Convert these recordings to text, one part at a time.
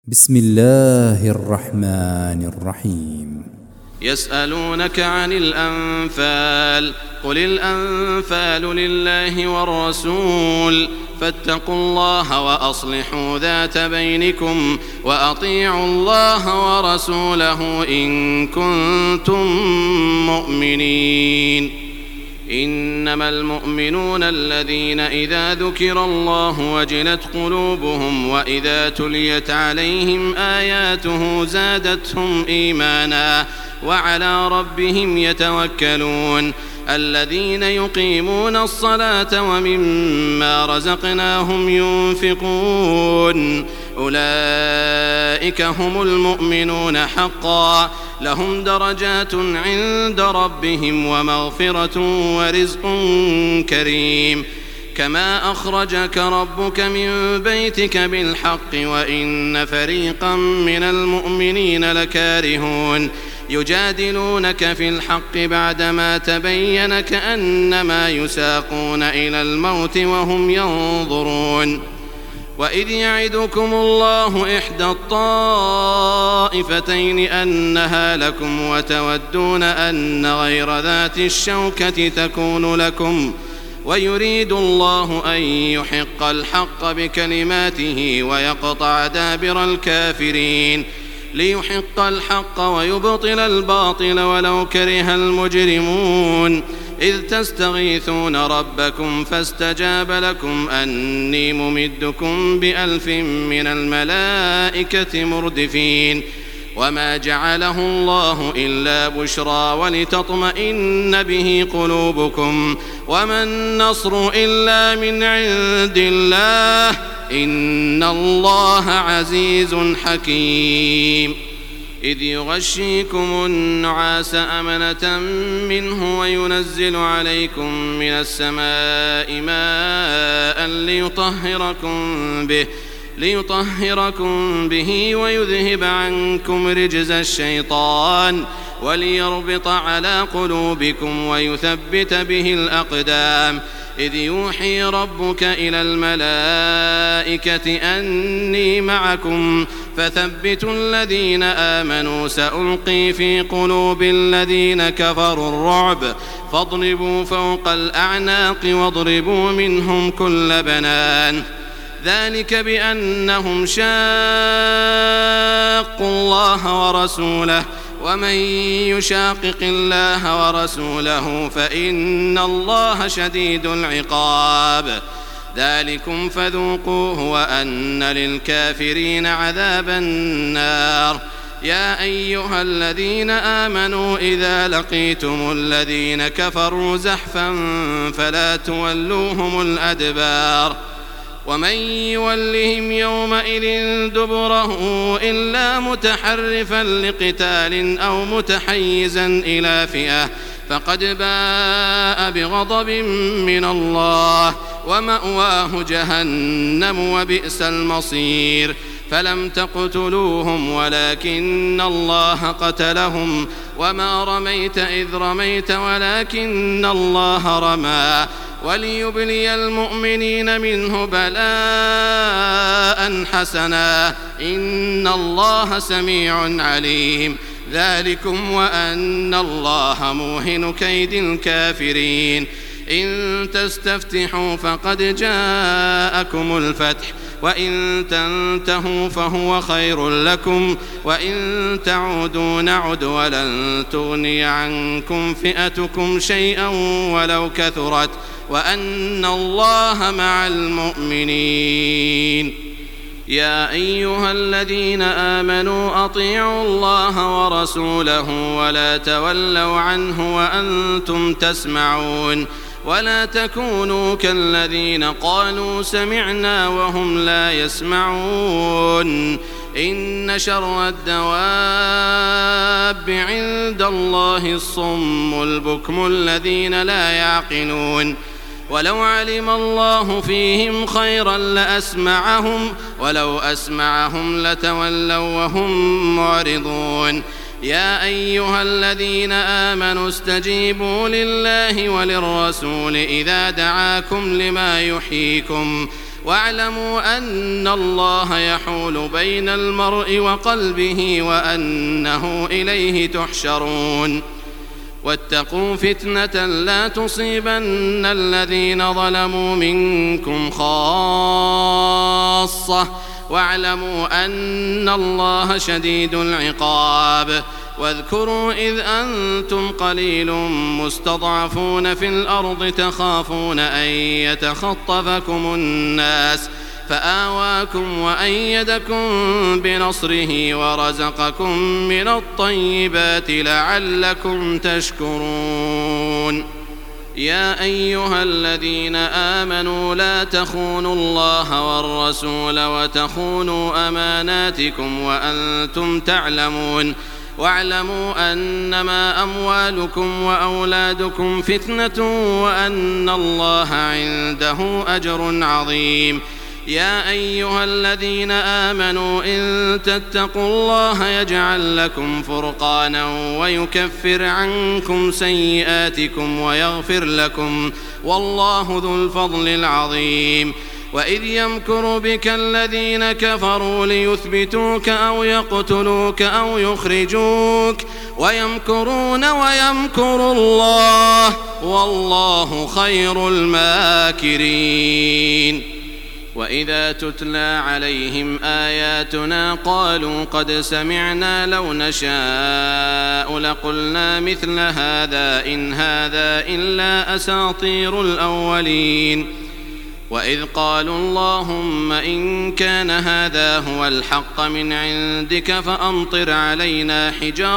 بسم الله الرحمن الرحيم. يسألونك عن الأنفال قل الأنفال لله والرسول فاتقوا الله وأصلحوا ذات بينكم وأطيعوا الله ورسوله إن كنتم مؤمنين. إنما المؤمنون الذين إذا ذكر الله وجلت قلوبهم وإذا تليت عليهم آياته زادتهم إيمانا وعلى ربهم يتوكلون. الذين يقيمون الصلاة ومما رزقناهم ينفقون أولئك هم المؤمنون حقا لهم درجات عند ربهم ومغفرة ورزق كريم. كما أخرجك ربك من بيتك بالحق وإن فريقا من المؤمنين لكارهون يجادلونك في الحق بعدما تبين كأنما يساقون إلى الموت وهم ينظرون. وإذ يعدكم الله إحدى الطائفتين أنها لكم وتودون أن غير ذات الشوكة تكون لكم ويريد الله أن يحق الحق بكلماته ويقطع دابر الكافرين ليحق الحق ويبطل الباطل ولو كره المجرمون. إذ تستغيثون ربكم فاستجاب لكم أني ممدكم ب1000 من الملائكة مردفين. وما جعله الله إلا بشرى ولتطمئن به قلوبكم وما النصر إلا من عند الله إن الله عزيز حكيم. إذ يغشيكم النعاس أمنة منه وينزل عليكم من السماء ماء ليطهركم به ويذهب عنكم رجز الشيطان وليربط على قلوبكم ويثبت به الأقدام. إذ يوحي ربك إلى الملائكة أني معكم فثبتوا الذين آمنوا سألقي في قلوب الذين كفروا الرعب فاضربوا فوق الأعناق واضربوا منهم كل بنان. ذلك بأنهم شاقوا الله ورسوله ومن يشاقق الله ورسوله فإن الله شديد العقاب. ذلكم فذوقوه وأن للكافرين عذاب النار. يا أيها الذين آمنوا إذا لقيتم الذين كفروا زحفا فلا تولوهم الأدبار ومن يولهم يومئذ دبره إلا متحرفا لقتال أو متحيزا إلى فئة فقد باء بغضب من الله ومأواه جهنم وبئس المصير. فلم تقتلوهم ولكن الله قتلهم وما رميت إذ رميت ولكن الله رمى وليبلي المؤمنين منه بلاء حسنا إن الله سميع عليم. ذلكم وأن الله موهن كيد الكافرين. إن تستفتحوا فقد جاءكم الفتح وإن تنتهوا فهو خير لكم وإن تعودوا نعد ولن تغني عنكم فئتكم شيئا ولو كثرت وأن الله مع المؤمنين. يا أيها الذين آمنوا أطيعوا الله ورسوله ولا تولوا عنه وأنتم تسمعون ولا تكونوا كالذين قالوا سمعنا وهم لا يسمعون. إن شر الدواب عند الله الصم البكم الذين لا يعقلون. ولو علم الله فيهم خيرا لأسمعهم ولو أسمعهم لتولوا وهم معرضون. يا أيها الذين آمنوا استجيبوا لله وللرسول إذا دعاكم لما يحييكم واعلموا أن الله يحول بين المرء وقلبه وأنه إليه تحشرون واتقوا فتنة لا تصيبن الذين ظلموا منكم خاصة واعلموا أن الله شديد العقاب واذكروا إذ أنتم قليل مستضعفون في الأرض تخافون أن يتخطفكم الناس فآواكم وأيدكم بنصره ورزقكم من الطيبات لعلكم تشكرون يا أيها الذين آمنوا لا تخونوا الله والرسول وتخونوا أماناتكم وأنتم تعلمون واعلموا أنما أموالكم وأولادكم فتنة وأن الله عنده أجر عظيم يا أيها الذين آمنوا إن تتقوا الله يجعل لكم فرقانا ويكفر عنكم سيئاتكم ويغفر لكم والله ذو الفضل العظيم وإذ يمكر بك الذين كفروا ليثبتوك أو يقتلوك أو يخرجوك ويمكرون ويمكر الله والله خير الماكرين وإذا تتلى عليهم آياتنا قالوا قد سمعنا لو نشاء لقلنا مثل هذا إن هذا إلا أساطير الأولين وإذ قالوا اللهم إن كان هذا هو الحق من عندك فأمطر علينا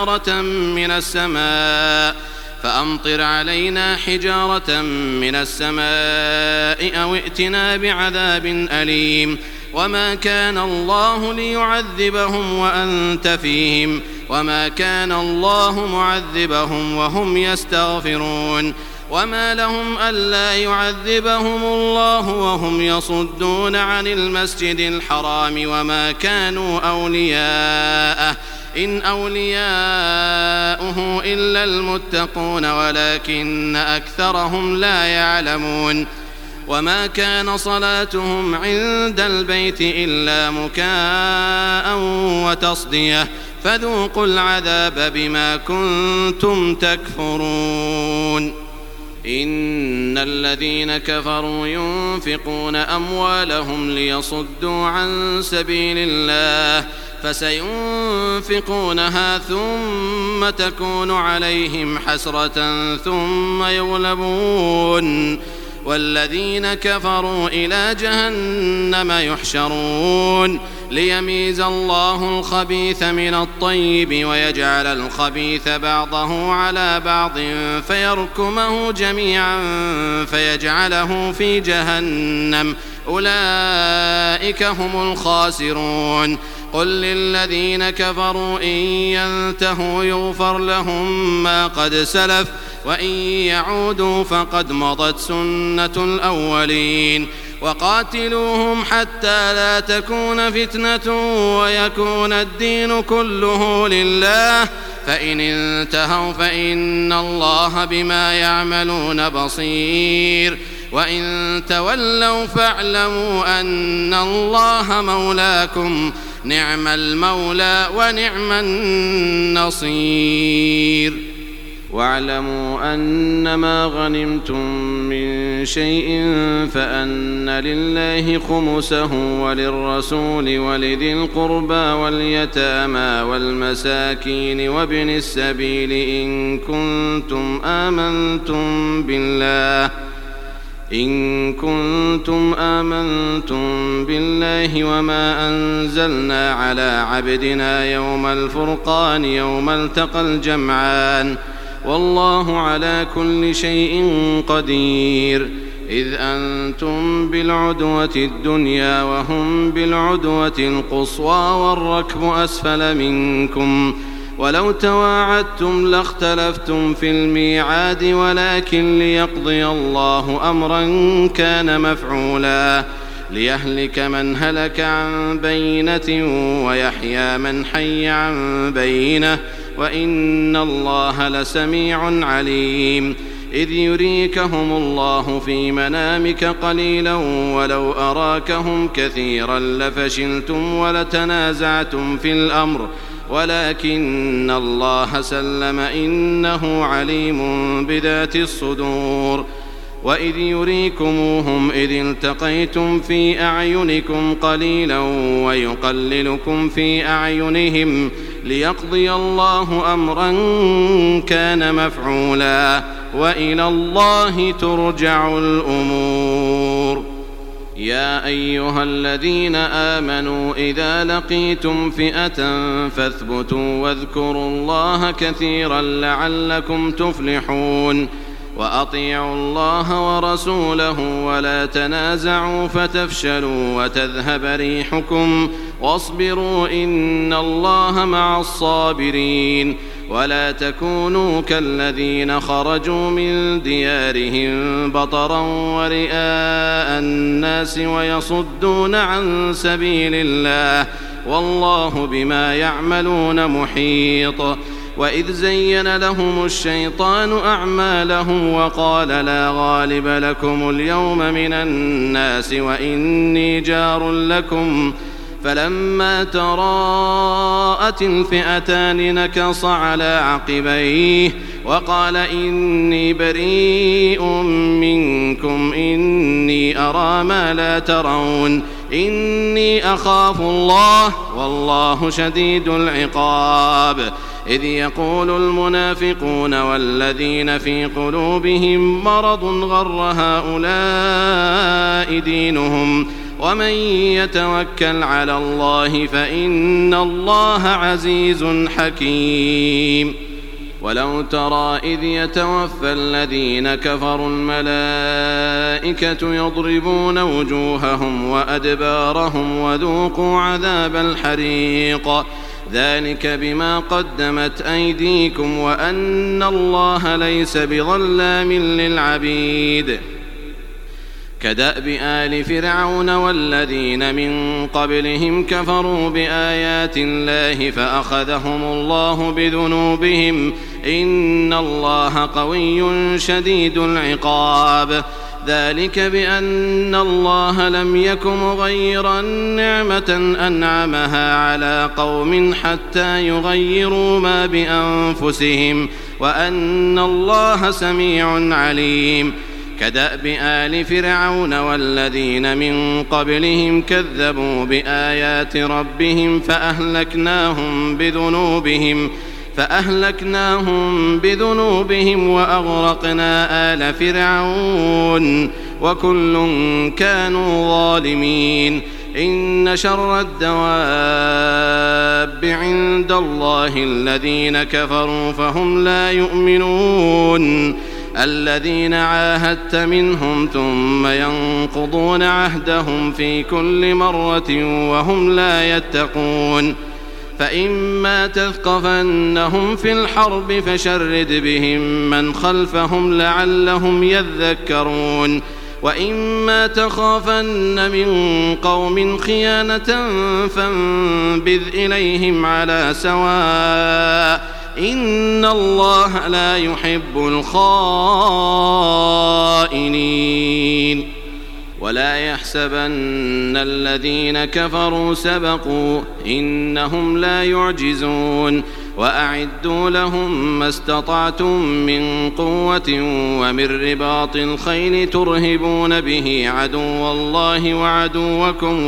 حجارة من السماء أو ائتنا بعذاب أليم وما كان الله ليعذبهم وأنت فيهم وما كان الله معذبهم وهم يستغفرون وما لهم ألا يعذبهم الله وهم يصدون عن المسجد الحرام وما كانوا أولياءه إن أولياؤه إلا المتقون ولكن أكثرهم لا يعلمون وما كان صلاتهم عند البيت إلا مكاء وتصدية فذوقوا العذاب بما كنتم تكفرون إن الذين كفروا ينفقون أموالهم ليصدوا عن سبيل الله فسينفقونها ثم تكون عليهم حسرة ثم يغلبون والذين كفروا إلى جهنم يحشرون ليميز الله الخبيث من الطيب ويجعل الخبيث بعضه على بعض فيركمه جميعا فيجعله في جهنم أولئك هم الخاسرون قل للذين كفروا إن ينتهوا يغفر لهم ما قد سلف وإن يعودوا فقد مضت سنة الأولين وقاتلوهم حتى لا تكون فتنة ويكون الدين كله لله فإن انتهوا فإن الله بما يعملون بصير وإن تولوا فاعلموا أن الله مولاكم نعم المولى ونعم النصير واعلموا أنما غنمتم من شيء فأن لله خمسه وللرسول ولذي القربى واليتامى والمساكين وابن السبيل إن كنتم آمنتم بالله وما أنزلنا على عبدنا يوم الفرقان يوم التقى الجمعان والله على كل شيء قدير إذ أنتم بالعدوة الدنيا وهم بالعدوة القصوى والركب أسفل منكم ولو تواعدتم لاختلفتم في الميعاد ولكن ليقضي الله أمرا كان مفعولا ليهلك من هلك عن بينة ويحيى من حي عن بينة وإن الله لسميع عليم إذ يريكهم الله في منامك قليلا ولو أراكهم كثيرا لفشلتم ولتنازعتم في الأمر ولكن الله سلم إنه عليم بذات الصدور وإذ يريكموهم إذ التقيتم في أعينكم قليلا ويقللكم في أعينهم ليقضي الله أمرا كان مفعولا وإلى الله ترجع الأمور. يا أيها الذين آمنوا إذا لقيتم فئة فاثبتوا واذكروا الله كثيرا لعلكم تفلحون وأطيعوا الله ورسوله ولا تنازعوا فتفشلوا وتذهب ريحكم واصبروا إن الله مع الصابرين ولا تكونوا كالذين خرجوا من ديارهم بطرا ورئاء الناس ويصدون عن سبيل الله والله بما يعملون محيط. وإذ زين لهم الشيطان أعمالهم وقال لا غالب لكم اليوم من الناس وإني جار لكم فلما تراءت الفئتان نكص على عقبيه وقال إني بريء منكم إني أرى ما لا ترون إني أخاف الله والله شديد العقاب. إذ يقول المنافقون والذين في قلوبهم مرض غر هؤلاء دينهم ومن يتوكل على الله فإن الله عزيز حكيم. ولو ترى إذ يتوفى الذين كفروا الملائكة يضربون وجوههم وأدبارهم وذوقوا عذاب الحريق ذلك بما قدمت أيديكم وأن الله ليس بظلام للعبيد. كدأب آل فرعون والذين من قبلهم كفروا بآيات الله فأخذهم الله بذنوبهم إن الله قوي شديد العقاب. ذلك بأن الله لم يك مغيرا نعمة أنعمها على قوم حتى يغيروا ما بأنفسهم وأن الله سميع عليم. كدأب آل فرعون والذين من قبلهم كذبوا بآيات ربهم فأهلكناهم بذنوبهم وأغرقنا آل فرعون وكل كانوا ظالمين. إن شر الدواب عند الله الذين كفروا فهم لا يؤمنون الذين عاهدت منهم ثم ينقضون عهدهم في كل مرة وهم لا يتقون. فإما تثقفنهم في الحرب فشرد بهم من خلفهم لعلهم يذكرون وإما تخافن من قوم خيانة فانبذ إليهم على سواء إن الله لا يحب الخائنين. ولا يحسبن الذين كفروا سبقوا إنهم لا يعجزون وأعدوا لهم ما استطعتم من قوة ومن رباط الخيل ترهبون به عدو الله وعدوكم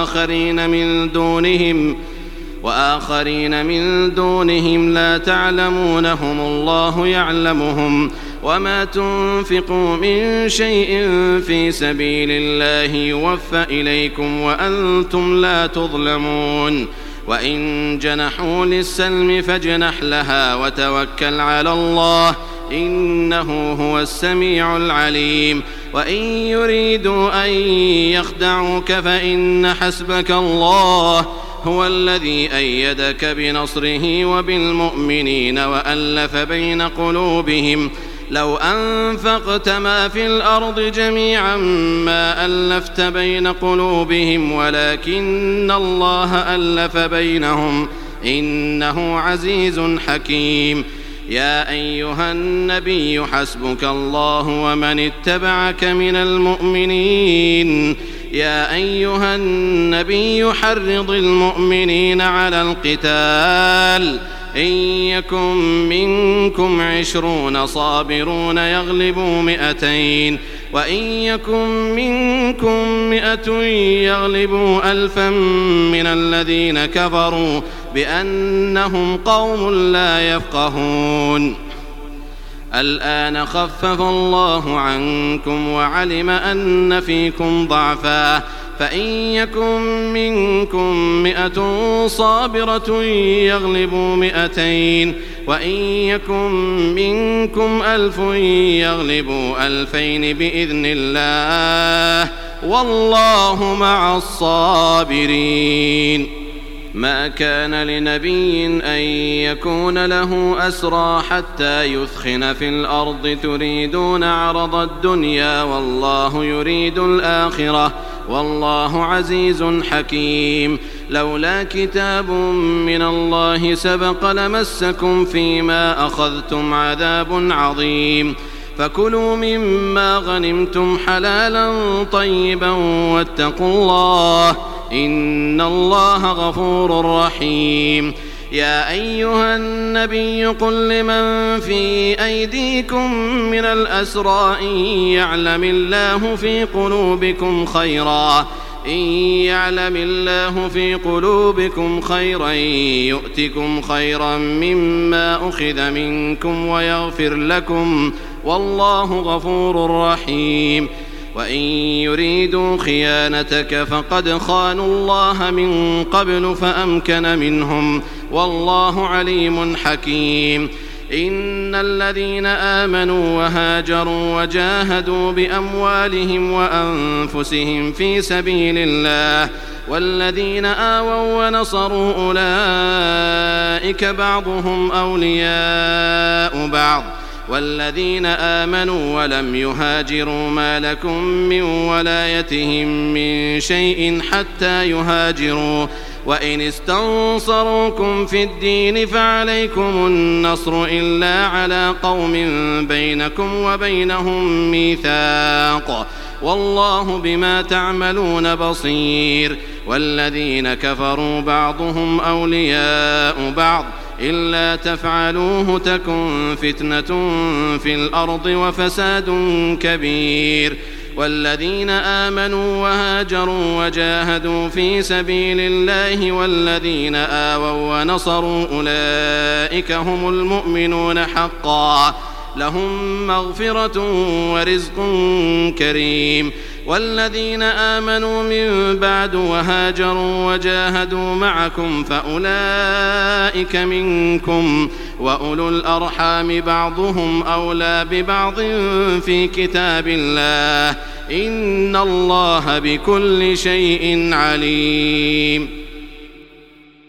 وآخرين من دونهم لا تعلمونهم الله يعلمهم وما تنفقوا من شيء في سبيل الله يوفى إليكم وأنتم لا تظلمون. وإن جنحوا للسلم فاجنح لها وتوكل على الله إنه هو السميع العليم. وإن يريدوا أن يخدعوك فإن حسبك الله هو الذي أيدك بنصره وبالمؤمنين وألف بين قلوبهم لو أنفقت ما في الأرض جميعا ما ألفت بين قلوبهم ولكن الله ألف بينهم إنه عزيز حكيم. يا أيها النبي حسبك الله ومن اتبعك من المؤمنين يا أيها النبي حرض المؤمنين على القتال إن يكن منكم 20 صابرون يغلبوا 200 وإن يكن منكم 100 يغلبوا 1000 من الذين كفروا بأنهم قوم لا يفقهون الآن خفف الله عنكم وعلم أن فيكم ضعفا فإن يكن منكم 100 صابرة يغلبوا 200 وإن يكن منكم 1000 يغلبوا 2000 بإذن الله والله مع الصابرين ما كان لنبي أن يكون له أسرى حتى يثخن في الأرض تريدون عرض الدنيا والله يريد الآخرة والله عزيز حكيم لولا كتاب من الله سبق لمسكم فيما أخذتم عذاب عظيم فكلوا مما غنمتم حلالا طيبا واتقوا الله إن الله غفور رحيم يا أيها النبي قل لمن في أيديكم من الأسرى إن يعلم الله في قلوبكم خيرا يؤتكم خيرا مما أخذ منكم ويغفر لكم والله غفور رحيم وإن يريدوا خيانتك فقد خانوا الله من قبل فأمكن منهم والله عليم حكيم إن الذين آمنوا وهاجروا وجاهدوا بأموالهم وأنفسهم في سبيل الله والذين آووا ونصروا أولئك بعضهم أولياء بعض والذين آمنوا ولم يهاجروا ما لكم من ولايتهم من شيء حتى يهاجروا وإن استنصروكم في الدين فعليكم النصر إلا على قوم بينكم وبينهم ميثاق والله بما تعملون بصير والذين كفروا بعضهم أولياء بعض إلا تفعلوه تكن فتنة في الأرض وفساد كبير والذين آمنوا وهاجروا وجاهدوا في سبيل الله والذين آووا ونصروا أولئك هم المؤمنون حقا لهم مغفرة ورزق كريم والذين آمنوا من بعد وهاجروا وجاهدوا معكم فأولئك منكم وأولو الأرحام بعضهم أولى ببعض في كتاب الله إن الله بكل شيء عليم